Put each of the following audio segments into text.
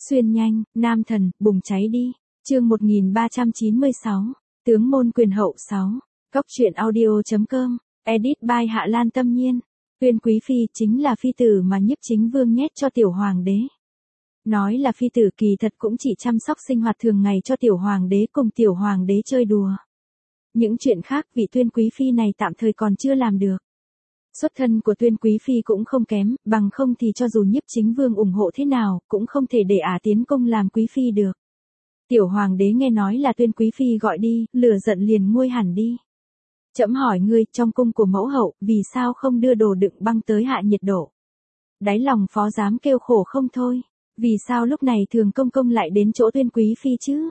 Xuyên nhanh, nam thần, bùng cháy đi. Chương 1396. Tướng môn quyền hậu 6. Cóc truyện audio.com. Edit by Hạ Lan Tâm Nhiên. Tuyên quý phi chính là phi tử mà Nhiếp Chính Vương nhét cho tiểu hoàng đế. Nói là phi tử kỳ thật cũng chỉ chăm sóc sinh hoạt thường ngày cho tiểu hoàng đế cùng tiểu hoàng đế chơi đùa. Những chuyện khác vị tuyên quý phi này tạm thời còn chưa làm được. Xuất thân của tuyên quý phi cũng không kém, bằng không thì cho dù Nhiếp Chính Vương ủng hộ thế nào, cũng không thể để ả tiến công làm quý phi được. Tiểu hoàng đế nghe nói là tuyên quý phi gọi đi, lửa giận liền nguôi hẳn đi. Trẫm hỏi ngươi, trong cung của mẫu hậu, vì sao không đưa đồ đựng băng tới hạ nhiệt độ? Đáy lòng phó giám kêu khổ không thôi, vì sao lúc này thường công công lại đến chỗ tuyên quý phi chứ?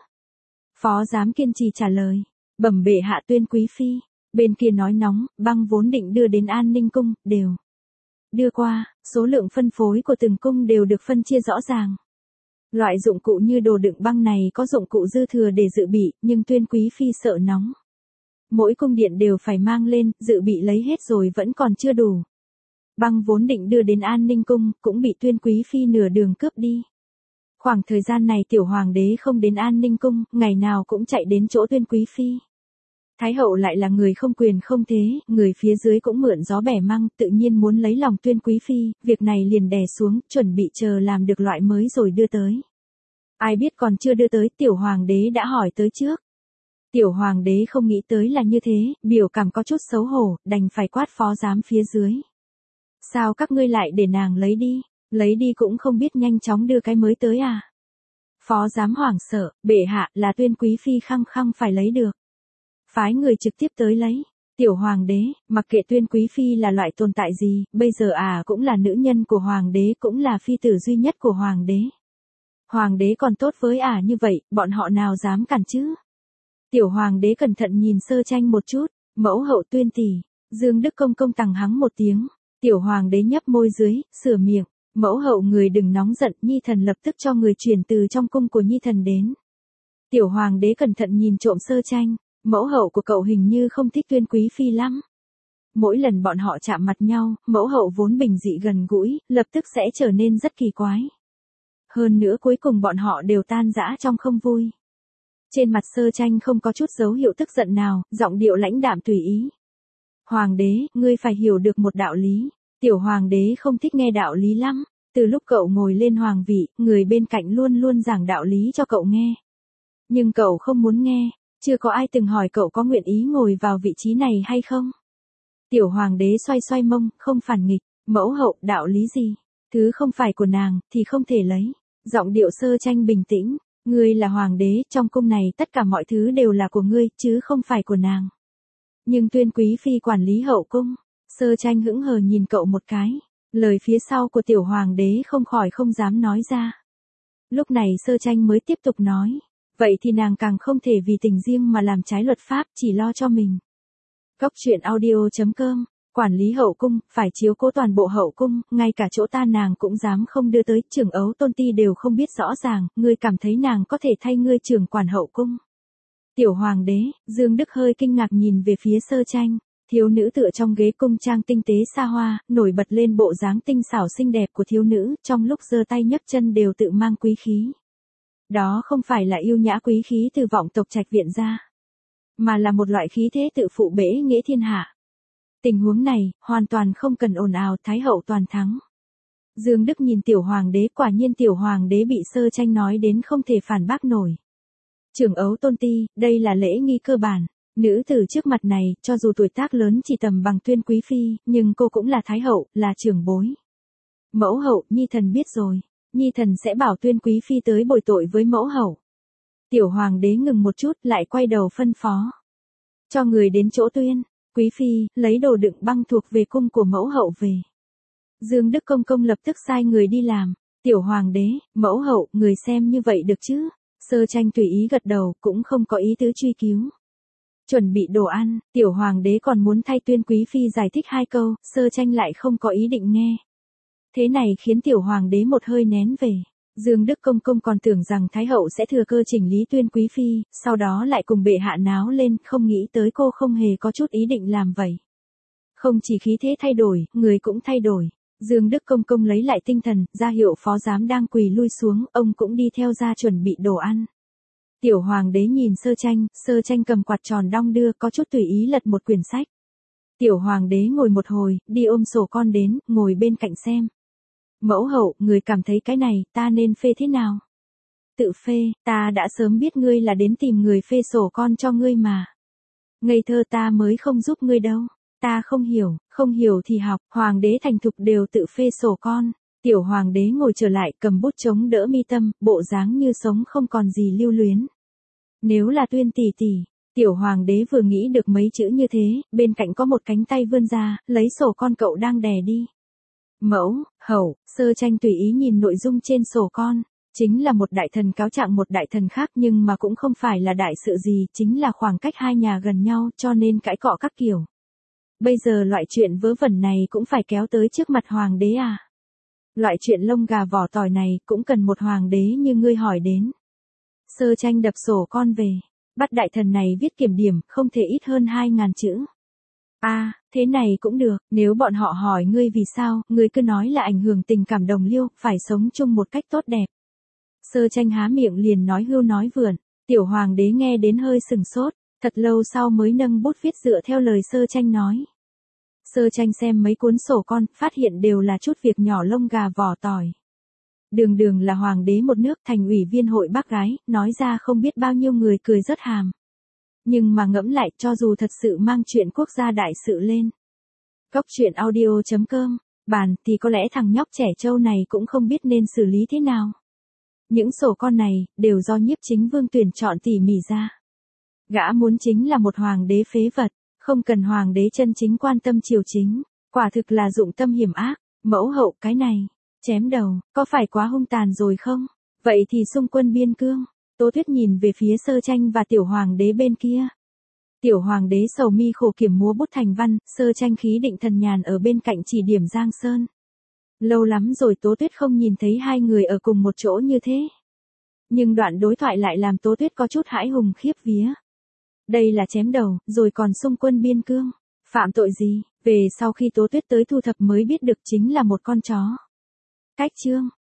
Phó giám kiên trì trả lời, bẩm bệ hạ tuyên quý phi. Bên kia nói nóng, băng vốn định đưa đến An Ninh cung, đều đưa qua, số lượng phân phối của từng cung đều được phân chia rõ ràng. Loại dụng cụ như đồ đựng băng này có dụng cụ dư thừa để dự bị, nhưng tuyên quý phi sợ nóng. Mỗi cung điện đều phải mang lên, dự bị lấy hết rồi vẫn còn chưa đủ. Băng vốn định đưa đến An Ninh cung, cũng bị tuyên quý phi nửa đường cướp đi. Khoảng thời gian này tiểu hoàng đế không đến An Ninh cung, ngày nào cũng chạy đến chỗ tuyên quý phi. Thái hậu lại là người không quyền không thế, người phía dưới cũng mượn gió bẻ măng, tự nhiên muốn lấy lòng tuyên quý phi, việc này liền đè xuống, chuẩn bị chờ làm được loại mới rồi đưa tới. Ai biết còn chưa đưa tới, tiểu hoàng đế đã hỏi tới trước. Tiểu hoàng đế không nghĩ tới là như thế, biểu cảm có chút xấu hổ, đành phải quát phó giám phía dưới. Sao các ngươi lại để nàng lấy đi cũng không biết nhanh chóng đưa cái mới tới à? Phó giám hoảng sợ, bệ hạ là tuyên quý phi khăng khăng phải lấy được. Phái người trực tiếp tới lấy. Tiểu hoàng đế, mặc kệ tuyên quý phi là loại tồn tại gì, bây giờ cũng là nữ nhân của hoàng đế, cũng là phi tử duy nhất của hoàng đế. Hoàng đế còn tốt với như vậy, bọn họ nào dám cản chứ? Tiểu hoàng đế cẩn thận nhìn sơ tranh một chút, mẫu hậu tuyên tỷ. Dương Đức Công công tằng hắng một tiếng. Tiểu hoàng đế nhấp môi dưới, sửa miệng. Mẫu hậu người đừng nóng giận, nhi thần lập tức cho người chuyển từ trong cung của nhi thần đến. Tiểu hoàng đế cẩn thận nhìn trộm sơ tranh. Mẫu hậu của cậu hình như không thích tuyên quý phi lắm. Mỗi lần bọn họ chạm mặt nhau, mẫu hậu vốn bình dị gần gũi, lập tức sẽ trở nên rất kỳ quái. Hơn nữa cuối cùng bọn họ đều tan rã trong không vui. Trên mặt sơ tranh không có chút dấu hiệu tức giận nào, giọng điệu lãnh đạm tùy ý. Hoàng đế, ngươi phải hiểu được một đạo lý. Tiểu hoàng đế không thích nghe đạo lý lắm. Từ lúc cậu ngồi lên hoàng vị, người bên cạnh luôn luôn giảng đạo lý cho cậu nghe. Nhưng cậu không muốn nghe. Chưa có ai từng hỏi cậu có nguyện ý ngồi vào vị trí này hay không? Tiểu hoàng đế xoay xoay mông, không phản nghịch. Mẫu hậu, đạo lý gì? Thứ không phải của nàng, thì không thể lấy. Giọng điệu sơ tranh bình tĩnh. Ngươi là hoàng đế, trong cung này tất cả mọi thứ đều là của ngươi, chứ không phải của nàng. Nhưng tuyên quý phi quản lý hậu cung. Sơ tranh hững hờ nhìn cậu một cái. Lời phía sau của tiểu hoàng đế không khỏi không dám nói ra. Lúc này sơ tranh mới tiếp tục nói. Vậy thì nàng càng không thể vì tình riêng mà làm trái luật pháp, chỉ lo cho mình. Cóc truyện audio.com. Quản lý hậu cung, phải chiếu cố toàn bộ hậu cung, ngay cả chỗ ta nàng cũng dám không đưa tới, trưởng ấu tôn ti đều không biết rõ ràng, ngươi cảm thấy nàng có thể thay ngươi trưởng quản hậu cung. Tiểu hoàng đế, Dương Đức hơi kinh ngạc nhìn về phía sơ tranh, thiếu nữ tựa trong ghế cung trang tinh tế xa hoa, nổi bật lên bộ dáng tinh xảo xinh đẹp của thiếu nữ, trong lúc giơ tay nhấc chân đều tự mang quý khí. Đó không phải là yêu nhã quý khí từ vọng tộc trạch viện ra, mà là một loại khí thế tự phụ bễ nghĩa thiên hạ. Tình huống này, hoàn toàn không cần ồn ào, thái hậu toàn thắng. Dương Đức nhìn tiểu hoàng đế, quả nhiên tiểu hoàng đế bị sơ tranh nói đến không thể phản bác nổi. Trưởng ấu tôn ti, đây là lễ nghi cơ bản. Nữ tử trước mặt này, cho dù tuổi tác lớn chỉ tầm bằng tuyên quý phi, nhưng cô cũng là thái hậu, là trưởng bối. Mẫu hậu, nhi thần biết rồi. Nhi thần sẽ bảo tuyên quý phi tới bồi tội với mẫu hậu. Tiểu hoàng đế ngừng một chút, lại quay đầu phân phó. Cho người đến chỗ tuyên quý phi, lấy đồ đựng băng thuộc về cung của mẫu hậu về. Dương Đức Công công lập tức sai người đi làm. Tiểu hoàng đế, mẫu hậu, người xem như vậy được chứ? Sơ tranh tùy ý gật đầu, cũng không có ý tứ truy cứu. Chuẩn bị đồ ăn, tiểu hoàng đế còn muốn thay tuyên quý phi giải thích 2 câu, sơ tranh lại không có ý định nghe. Thế này khiến tiểu hoàng đế một hơi nén về. Dương Đức Công công còn tưởng rằng Thái hậu sẽ thừa cơ chỉnh lý tuyên quý phi, sau đó lại cùng bệ hạ náo lên, không nghĩ tới cô không hề có chút ý định làm vậy. Không chỉ khí thế thay đổi, người cũng thay đổi. Dương Đức Công Công lấy lại tinh thần, ra hiệu phó giám đang quỳ lui xuống, ông cũng đi theo ra chuẩn bị đồ ăn. Tiểu hoàng đế nhìn Sơ Tranh cầm quạt tròn đong đưa, có chút tùy ý lật một quyển sách. Tiểu hoàng đế ngồi một hồi, đi ôm sổ con đến, ngồi bên cạnh xem. Mẫu hậu, người cảm thấy cái này, ta nên phê thế nào? Tự phê, ta đã sớm biết ngươi là đến tìm người phê sổ con cho ngươi mà. Ngây thơ, ta mới không giúp ngươi đâu. Ta không hiểu thì học, hoàng đế thành thục đều tự phê sổ con. Tiểu hoàng đế ngồi trở lại, cầm bút chống đỡ mi tâm, bộ dáng như sống không còn gì lưu luyến. Nếu là Tuyên tỷ tỷ, tiểu hoàng đế vừa nghĩ được mấy chữ như thế, bên cạnh có một cánh tay vươn ra, lấy sổ con cậu đang đè đi. Mẫu, hậu, Sơ Tranh tùy ý nhìn nội dung trên sổ con. Chính là một đại thần cáo trạng một đại thần khác, nhưng mà cũng không phải là đại sự gì, chính là khoảng cách hai nhà gần nhau cho nên cãi cọ các kiểu. Bây giờ loại chuyện vớ vẩn này cũng phải kéo tới trước mặt hoàng đế à? Loại chuyện lông gà vỏ tỏi này cũng cần một hoàng đế như ngươi hỏi đến. Sơ Tranh đập sổ con về, bắt đại thần này viết kiểm điểm, không thể ít hơn 2.000 chữ. À, thế này cũng được, nếu bọn họ hỏi ngươi vì sao, ngươi cứ nói là ảnh hưởng tình cảm đồng liêu, phải sống chung một cách tốt đẹp. Sơ Tranh há miệng liền nói hưu nói vượn, tiểu hoàng đế nghe đến hơi sừng sốt, thật lâu sau mới nâng bút viết dựa theo lời Sơ Tranh nói. Sơ Tranh xem mấy cuốn sổ con, phát hiện đều là chút việc nhỏ lông gà vỏ tỏi. Đường là hoàng đế một nước, thành ủy viên hội bác gái, nói ra không biết bao nhiêu người cười rớt hàm. Nhưng mà ngẫm lại, cho dù thật sự mang chuyện quốc gia đại sự lên. Cóc truyện audio.com, bàn thì có lẽ thằng nhóc trẻ trâu này cũng không biết nên xử lý thế nào. Những sổ con này, đều do Nhiếp Chính Vương tuyển chọn tỉ mỉ ra. Gã muốn chính là một hoàng đế phế vật, không cần hoàng đế chân chính quan tâm triều chính, quả thực là dụng tâm hiểm ác. Mẫu hậu, cái này, chém đầu, có phải quá hung tàn rồi không? Vậy thì xung quân biên cương. Tố Tuyết nhìn về phía Sơ Tranh và tiểu hoàng đế bên kia. Tiểu hoàng đế sầu mi khổ kiểm múa bút thành văn, Sơ Tranh khí định thần nhàn ở bên cạnh chỉ điểm Giang Sơn. Lâu lắm rồi Tố Tuyết không nhìn thấy hai người ở cùng một chỗ như thế. Nhưng đoạn đối thoại lại làm Tố Tuyết có chút hãi hùng khiếp vía. Đây là chém đầu, rồi còn xung quân biên cương. Phạm tội gì? Về sau khi Tố Tuyết tới thu thập mới biết được chính là một con chó. Cách chương.